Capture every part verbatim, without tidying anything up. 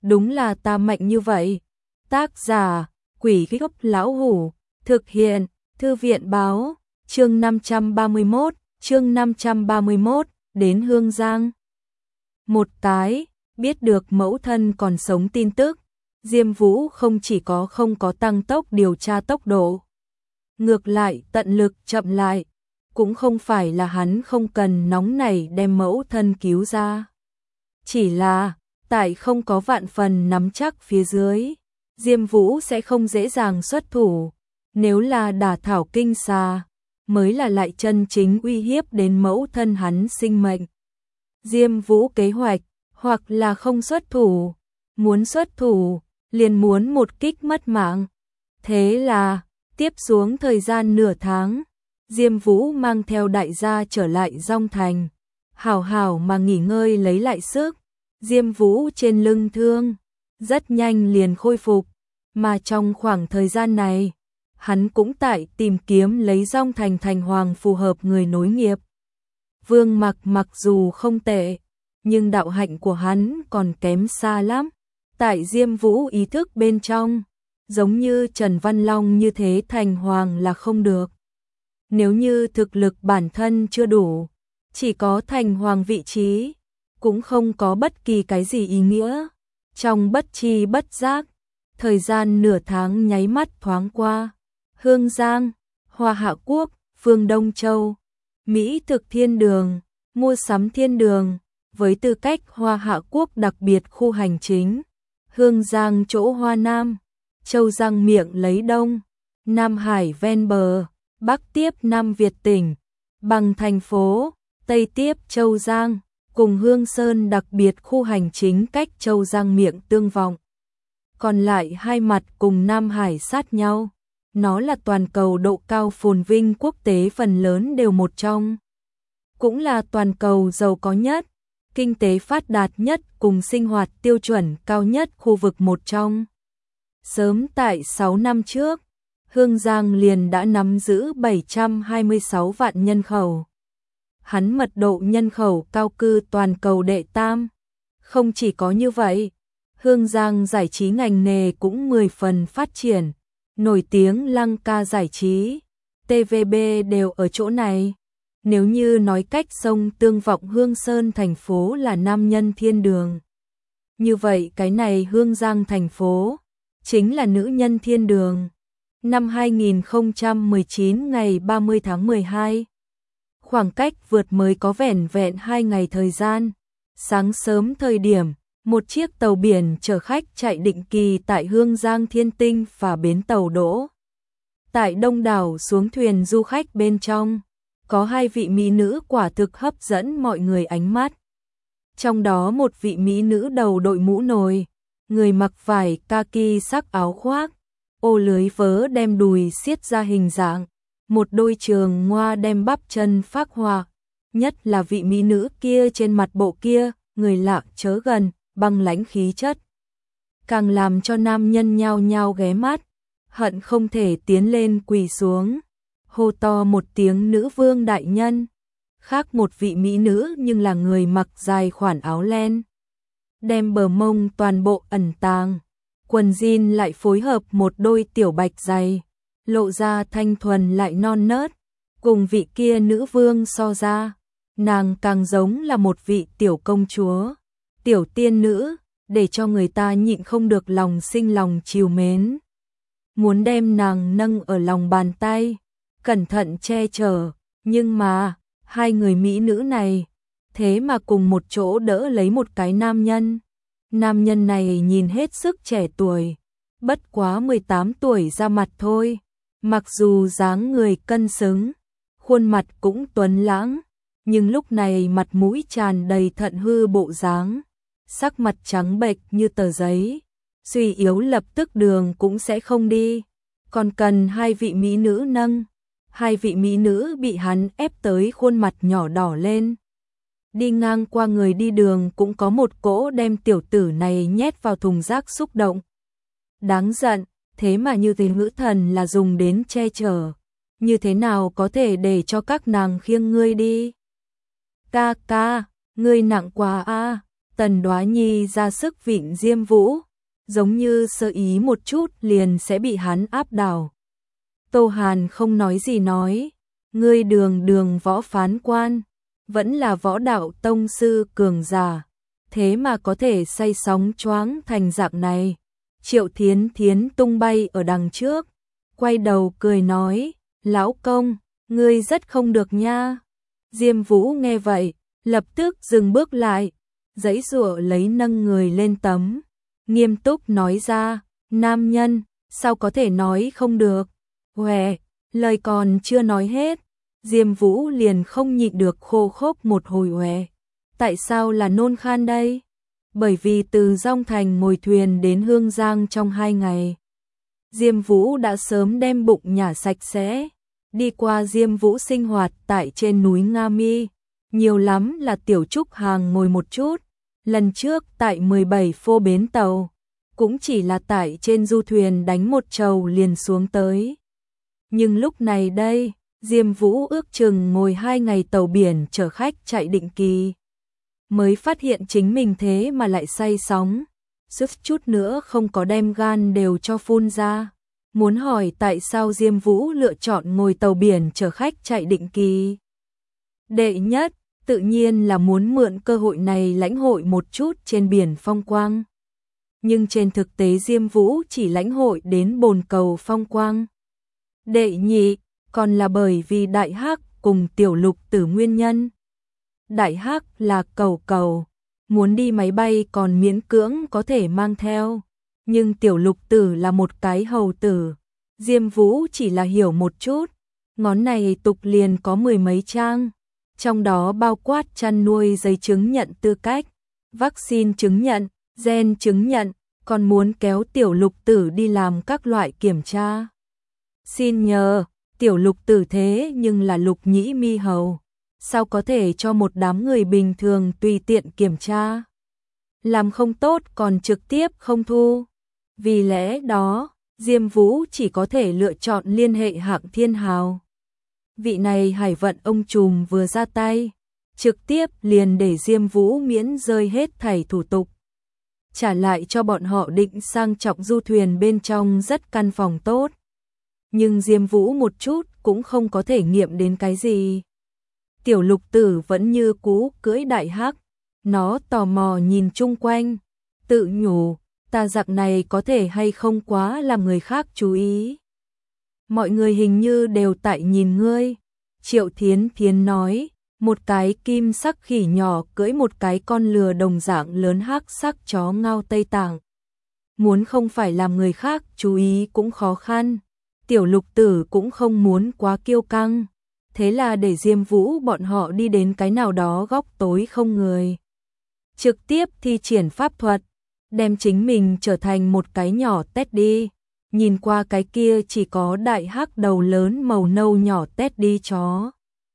đúng là ta mạnh như vậy. Tác giả, Quỷ Gốc Lão Hủ, thực hiện, Thư viện Báo, chương năm trăm ba mươi mốt, chương năm trăm ba mươi mốt, đến Hương Giang. Một cái, biết được mẫu thân còn sống tin tức, Diêm Vũ không chỉ có không có tăng tốc điều tra tốc độ, ngược lại tận lực chậm lại, cũng không phải là hắn không cần nóng nảy đem mẫu thân cứu ra. Chỉ là, tại không có vạn phần nắm chắc phía dưới, Diêm Vũ sẽ không dễ dàng xuất thủ, nếu là đả thảo kinh xà, mới là lại chân chính uy hiếp đến mẫu thân hắn sinh mệnh. Diêm Vũ kế hoạch, hoặc là không xuất thủ, muốn xuất thủ, liền muốn một kích mất mạng. Thế là, tiếp xuống thời gian nửa tháng, Diêm Vũ mang theo đại gia trở lại Dong Thành, hảo hảo mà nghỉ ngơi lấy lại sức. Diêm Vũ trên lưng thương, rất nhanh liền khôi phục, mà trong khoảng thời gian này, hắn cũng tại tìm kiếm lấy Dong Thành thành hoàng phù hợp người nối nghiệp. Vương Mặc mặc dù không tệ, nhưng đạo hạnh của hắn còn kém xa lắm. Tại Diêm Vũ ý thức bên trong, giống như Trần Văn Long như thế thành hoàng là không được. Nếu như thực lực bản thân chưa đủ, chỉ có thành hoàng vị trí, cũng không có bất kỳ cái gì ý nghĩa. Trong bất chi bất giác, thời gian nửa tháng nháy mắt thoáng qua. Hương Giang, Hoa Hạ Quốc, Phương Đông Châu, Mỹ Thực Thiên Đường, Mua Sắm Thiên Đường, với tư cách Hoa Hạ Quốc đặc biệt khu hành chính. Hương Giang chỗ Hoa Nam, Châu Giang miệng lấy Đông, Nam Hải ven bờ, Bắc tiếp Nam Việt tỉnh, bằng thành phố, Tây tiếp Châu Giang, cùng Hương Sơn đặc biệt khu hành chính cách Châu Giang miệng tương vọng. Còn lại hai mặt cùng Nam Hải sát nhau, nó là toàn cầu độ cao phồn vinh quốc tế phần lớn đều một trong. Cũng là toàn cầu giàu có nhất, kinh tế phát đạt nhất cùng sinh hoạt tiêu chuẩn cao nhất khu vực một trong. Sớm tại sáu năm trước, Hương Giang liền đã nắm giữ bảy trăm hai mươi sáu vạn nhân khẩu. Hắn mật độ nhân khẩu cao cư toàn cầu đệ tam. Không chỉ có như vậy, Hương Giang giải trí ngành nghề cũng mười phần phát triển. Nổi tiếng Lăng Ca giải trí, tê vê bê đều ở chỗ này. Nếu như nói cách sông tương vọng Hương Sơn thành phố là nam nhân thiên đường, như vậy cái này Hương Giang thành phố chính là nữ nhân thiên đường. Năm hai nghìn không trăm mười chín ngày ba mươi tháng mười hai, khoảng cách vượt mới có vẻn vẹn hai ngày thời gian. Sáng sớm thời điểm, một chiếc tàu biển chở khách chạy định kỳ tại Hương Giang Thiên Tinh và bến tàu đỗ. Tại đông đảo xuống thuyền du khách bên trong, có hai vị mỹ nữ quả thực hấp dẫn mọi người ánh mắt. Trong đó một vị mỹ nữ đầu đội mũ nồi, người mặc vải kaki sắc áo khoác, ô lưới vớ đem đùi xiết ra hình dạng, một đôi trường ngoa đem bắp chân phác họa. Nhất là vị mỹ nữ kia trên mặt bộ kia, người lạ chớ gần, băng lãnh khí chất, càng làm cho nam nhân nhao nhao ghé mắt, hận không thể tiến lên quỳ xuống, hô to một tiếng nữ vương đại nhân. Khác một vị mỹ nữ nhưng là người mặc dài khoản áo len, đem bờ mông toàn bộ ẩn tàng, quần jean lại phối hợp một đôi tiểu bạch giày, lộ ra thanh thuần lại non nớt. Cùng vị kia nữ vương so ra, nàng càng giống là một vị tiểu công chúa, tiểu tiên nữ, để cho người ta nhịn không được lòng sinh lòng trìu mến. Muốn đem nàng nâng ở lòng bàn tay, cẩn thận che chở, nhưng mà, hai người mỹ nữ này, thế mà cùng một chỗ đỡ lấy một cái nam nhân. Nam nhân này nhìn hết sức trẻ tuổi, bất quá mười tám tuổi ra mặt thôi, mặc dù dáng người cân xứng, khuôn mặt cũng tuấn lãng, nhưng lúc này mặt mũi tràn đầy thận hư bộ dáng, sắc mặt trắng bệch như tờ giấy, suy yếu lập tức đường cũng sẽ không đi, còn cần hai vị mỹ nữ nâng. Hai vị mỹ nữ bị hắn ép tới khuôn mặt nhỏ đỏ lên. Đi ngang qua người đi đường cũng có một cỗ đem tiểu tử này nhét vào thùng rác xúc động. Đáng giận, thế mà như thế ngữ thần là dùng đến che chở, như thế nào có thể để cho các nàng khiêng ngươi đi? Ca ca, ngươi nặng quá a. Tần Đoá Nhi ra sức vịn Diêm Vũ, giống như sơ ý một chút liền sẽ bị hắn áp đảo. Tô Hàn không nói gì nói, ngươi đường đường võ phán quan, vẫn là võ đạo tông sư cường giả, thế mà có thể say sóng choáng thành dạng này. Triệu Thiến Thiến tung bay ở đằng trước, quay đầu cười nói, lão công, ngươi rất không được nha. Diêm Vũ nghe vậy, lập tức dừng bước lại, giãy giụa lấy nâng người lên tấm, nghiêm túc nói ra, nam nhân, sao có thể nói không được. Huệ, lời còn chưa nói hết, Diêm Vũ liền không nhịn được khô khốc một hồi huệ. Tại sao là nôn khan đây? Bởi vì từ Dong Thành ngồi thuyền đến Hương Giang trong hai ngày, Diêm Vũ đã sớm đem bụng nhả sạch sẽ. Đi qua Diêm Vũ sinh hoạt tại trên núi Nga Mi, nhiều lắm là Tiểu Trúc hàng ngồi một chút. Lần trước tại mười bảy phô bến tàu, cũng chỉ là tại trên du thuyền đánh một trầu liền xuống tới. Nhưng lúc này đây, Diêm Vũ ước chừng ngồi hai ngày tàu biển chở khách chạy định kỳ, mới phát hiện chính mình thế mà lại say sóng, suýt chút nữa không có đem gan đều cho phun ra. Muốn hỏi tại sao Diêm Vũ lựa chọn ngồi tàu biển chở khách chạy định kỳ. Đệ nhất, tự nhiên là muốn mượn cơ hội này lãnh hội một chút trên biển phong quang. Nhưng trên thực tế Diêm Vũ chỉ lãnh hội đến bồn cầu phong quang. Đệ nhị, còn là bởi vì Đại Hắc cùng Tiểu Lục Tử nguyên nhân. Đại Hắc là cầu cầu, muốn đi máy bay còn miễn cưỡng có thể mang theo. Nhưng Tiểu Lục Tử là một cái hầu tử, Diêm Vũ chỉ là hiểu một chút, ngón này tục liền có mười mấy trang, trong đó bao quát chăn nuôi giấy chứng nhận tư cách, vaccine chứng nhận, gen chứng nhận, còn muốn kéo Tiểu Lục Tử đi làm các loại kiểm tra. Xin nhờ, Tiểu Lục Tử thế nhưng là Lục Nhĩ Mi hầu, sao có thể cho một đám người bình thường tùy tiện kiểm tra? Làm không tốt còn trực tiếp không thu. Vì lẽ đó, Diêm Vũ chỉ có thể lựa chọn liên hệ Hạng Thiên Hào. Vị này hải vận ông trùm vừa ra tay, trực tiếp liền để Diêm Vũ miễn rơi hết thảy thủ tục, trả lại cho bọn họ định sang trọng du thuyền bên trong rất căn phòng tốt. Nhưng Diêm Vũ một chút cũng không có thể nghiệm đến cái gì. Tiểu Lục Tử vẫn như cũ cưỡi Đại Hắc, nó tò mò nhìn chung quanh, tự nhủ, ta dạng này có thể hay không quá làm người khác chú ý. Mọi người hình như đều tại nhìn ngươi. Triệu Thiến Thiến nói, một cái kim sắc khỉ nhỏ cưỡi một cái con lừa đồng dạng lớn hắc sắc chó ngao Tây Tạng. Muốn không phải làm người khác chú ý cũng khó khăn. Tiểu Lục Tử cũng không muốn quá kiêu căng, thế là để Diêm Vũ bọn họ đi đến cái nào đó góc tối không người, trực tiếp thi triển pháp thuật, đem chính mình trở thành một cái nhỏ Teddy. Nhìn qua cái kia chỉ có Đại Hắc đầu lớn màu nâu nhỏ Teddy chó.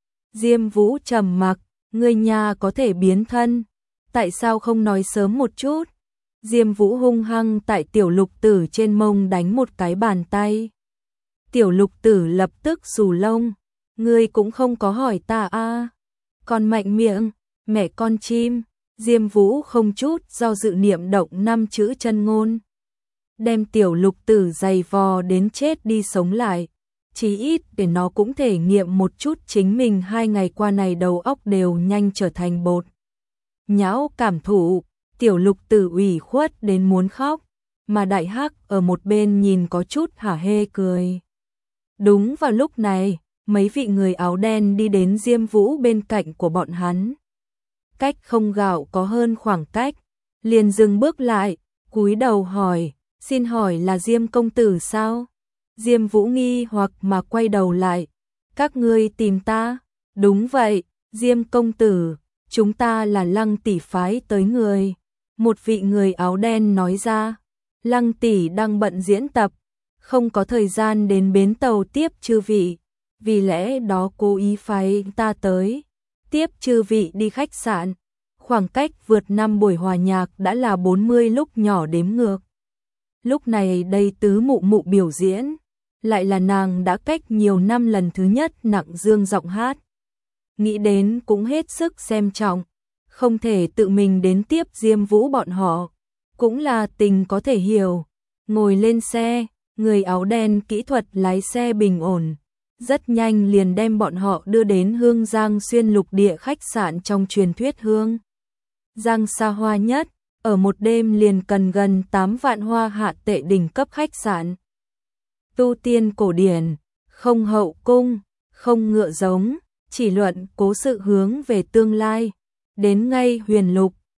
Diêm Vũ trầm mặc, ngươi nhà có thể biến thân, tại sao không nói sớm một chút? Diêm Vũ hung hăng tại Tiểu Lục Tử trên mông đánh một cái bàn tay. Tiểu Lục Tử lập tức xù lông, ngươi cũng không có hỏi ta a. À. Còn mạnh miệng, mẹ con chim. Diêm Vũ không chút do dự niệm động năm chữ chân ngôn, đem Tiểu Lục Tử giày vò đến chết đi sống lại, chí ít để nó cũng thể nghiệm một chút chính mình hai ngày qua này đầu óc đều nhanh trở thành bột nhão cảm thụ. Tiểu Lục Tử ủy khuất đến muốn khóc, mà Đại Hắc ở một bên nhìn có chút hả hê cười. Đúng vào lúc này, mấy vị người áo đen đi đến Diêm Vũ bên cạnh của bọn hắn. Cách không gạo có hơn khoảng cách, liền dừng bước lại, cúi đầu hỏi, xin hỏi là Diêm công tử sao? Diêm Vũ nghi hoặc mà quay đầu lại, các ngươi tìm ta? Đúng vậy, Diêm công tử, chúng ta là Lăng tỷ phái tới người. Một vị người áo đen nói ra, Lăng tỷ đang bận diễn tập, không có thời gian đến bến tàu tiếp chư vị, vì lẽ đó cố ý phái ta tới, tiếp chư vị đi khách sạn. Khoảng cách vượt năm buổi hòa nhạc đã là bốn mươi lúc nhỏ đếm ngược. Lúc này đây tứ mụ mụ biểu diễn, lại là nàng đã cách nhiều năm lần thứ nhất nặng dương giọng hát. Nghĩ đến cũng hết sức xem trọng, không thể tự mình đến tiếp Diêm Vũ bọn họ, cũng là tình có thể hiểu. Ngồi lên xe, người áo đen kỹ thuật lái xe bình ổn, rất nhanh liền đem bọn họ đưa đến Hương Giang xuyên lục địa khách sạn trong truyền thuyết Hương Giang xa hoa nhất, ở một đêm liền cần gần tám vạn hoa hạ tệ đỉnh cấp khách sạn. Tu tiên cổ điển, không hậu cung, không ngựa giống, chỉ luận cố sự hướng về tương lai. Đến ngay huyền lục,